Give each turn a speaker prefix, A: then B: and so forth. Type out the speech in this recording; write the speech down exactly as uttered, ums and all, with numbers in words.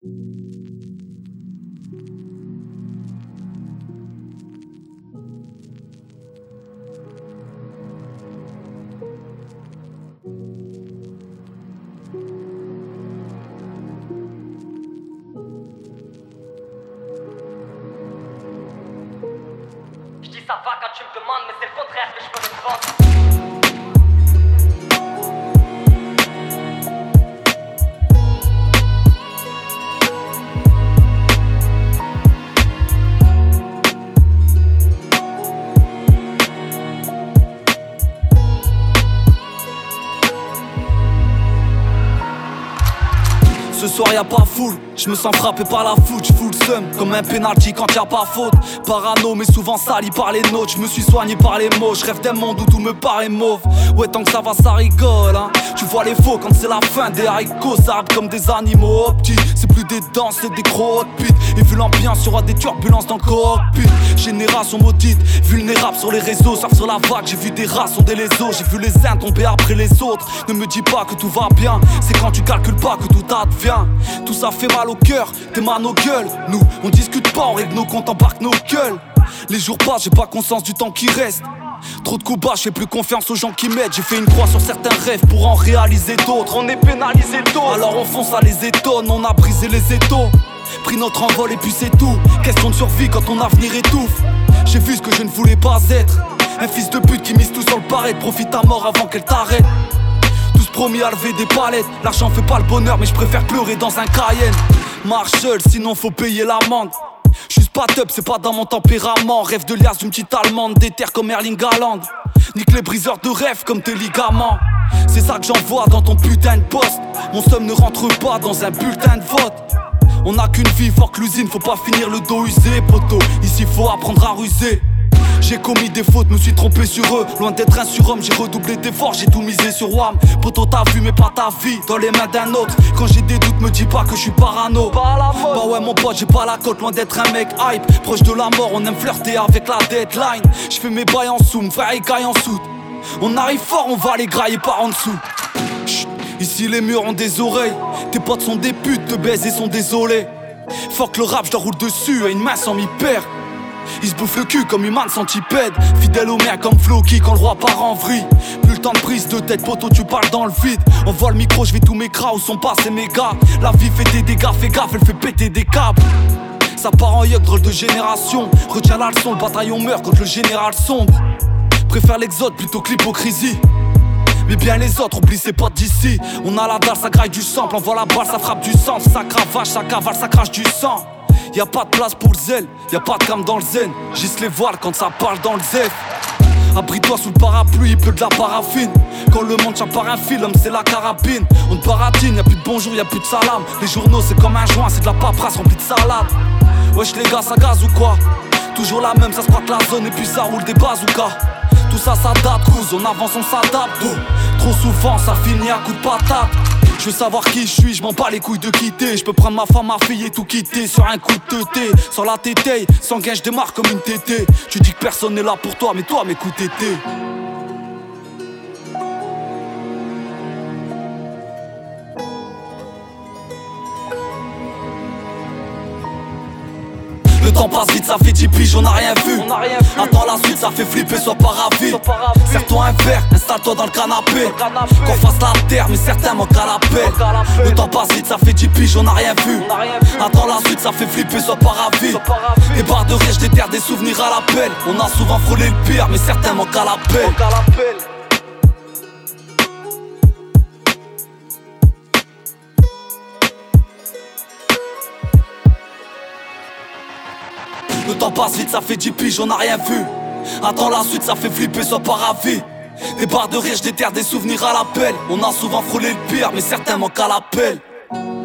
A: J'dis ça va quand tu me demandes, mais c'est le contraire que je peux répondre.
B: Ce soir y'a pas foule, je me sens frappé par la foot, j'fous le seum comme un penalty quand y'a pas faute. Parano mais souvent sali par les notes, je me suis soigné par les mots, je rêve d'un monde où tout me paraît mauve. Ouais tant que ça va ça rigole hein. Tu vois les faux quand c'est la fin, des haricots ça rappe comme des animaux optis. C'est plus des danses, c'est des croque-pits. Et vu l'ambiance, y'aura des turbulences dans le cockpit. Génération maudite, vulnérable sur les réseaux, surfe sur la vague, j'ai vu des rats sonder les os. J'ai vu les uns tomber après les autres. Ne me dis pas que tout va bien, c'est quand tu calcules pas que tout advient. Tout ça fait mal au cœur, t'es mal nos gueules. Nous, on discute pas, on règle nos comptes, embarque nos gueules. Les jours passent, j'ai pas conscience du temps qui reste. Trop de coups bas, je fais plus confiance aux gens qui m'aident. J'ai fait une croix sur certains rêves pour en réaliser d'autres. On est pénalisé tôt, alors on fonce, ça les étonne. On a brisé les étaux, pris notre envol et puis c'est tout. Question de survie quand ton avenir étouffe. J'ai vu ce que je ne voulais pas être. Un fils de pute qui mise tout sur le paraître. Profite à mort avant qu'elle t'arrête. Tous promis à lever des palettes. L'argent fait pas le bonheur mais je préfère pleurer dans un Cayenne. Marche seul sinon faut payer l'amende. J'suis pas top, c'est pas dans mon tempérament. Rêve de liasse d'une petite allemande, déter comme Erling Haaland. Nique les briseurs de rêve comme tes ligaments. C'est ça que j'envoie dans ton putain de poste. Mon somme ne rentre pas dans un bulletin de vote. On a qu'une vie, fort que l'usine, faut pas finir le dos usé, poto. Ici faut apprendre à ruser. J'ai commis des fautes, me suis trompé sur eux. Loin d'être un surhomme, j'ai redoublé d'efforts, j'ai tout misé sur Wam. Poto t'as vu mais pas ta vie, dans les mains d'un autre. Quand j'ai des doutes, me dis pas que je suis parano. Bah ouais mon pote, j'ai pas la cote, loin d'être un mec hype. Proche de la mort, on aime flirter avec la deadline. J'fais mes bails en sous, frère il caille en soude. On arrive fort, on va les grailler par en dessous. Chut, ici les murs ont des oreilles. Tes potes sont des putes, te baisent et sont désolés. Fuck le rap, je leur roule dessus à une main sans m'y perdre. Il se bouffe le cul comme humain centipède. Fidèle au mien comme Floki quand le roi part en vrille. Plus le temps de prise de tête, poto tu parles dans le vide. On voit le micro, je vais tous mes cras où sont passés mes gars. La vie fait des dégâts, fais gaffe, elle fait péter des câbles. Ça part en yuck, drôle de génération. Retiens la leçon, le bataillon meurt quand le général sombre. Préfère l'exode plutôt que l'hypocrisie. Mais bien les autres, oublie ses potes d'ici. On a la dalle, ça graille du sample. On voit la balle, ça frappe du sang. Ça cravache, ça cavale, ça crache du sang. Y'a pas de place pour le zèle, y'a pas de cam dans le zen. Gisse les voiles quand ça parle dans le zef. Abris-toi sous le parapluie, il pleut de la paraffine. Quand le monde tient par un fil, l'homme c'est la carabine. On te baratine, y'a plus de bonjour, y'a plus de salam. Les journaux c'est comme un joint, c'est de la paperasse remplie de salade. Wesh les gars, ça gaz ou quoi? Toujours la même, ça se croque la zone et puis ça roule des bazookas. Tout ça, ça date, cous, on avance, on s'adapte. Trop souvent, ça finit à coup de patate. Je veux savoir qui je suis, je m'en bats les couilles de quitter. Je peux prendre ma femme, ma fille et tout quitter sur un coup de teuté. Sans la tétaye, sans gain je démarre comme une tétée. Tu dis que personne n'est là pour toi, mais toi m'écoute tété. Le temps passe vite, ça fait dix piges, on a rien vu. Attends la suite, ça fait flipper, sois pas ravi. Serre-toi un verre, installe-toi dans le canapé. Qu'on fasse la terre, mais certains manquent à la paix. Le temps passe vite, ça fait dix piges, on a rien vu. Attends la suite, ça fait flipper, sois pas ravi. Des barres de rire, j'déterre des souvenirs à l'appel. On a souvent frôlé le pire, mais certains manquent à la paix. Le temps passe vite, ça fait dix piges, on a rien vu. Attends la suite, ça fait flipper, sois pas ravi. Des barres de rire, j'déterre des souvenirs à l'appel. On a souvent frôlé le pire, mais certains manquent à l'appel.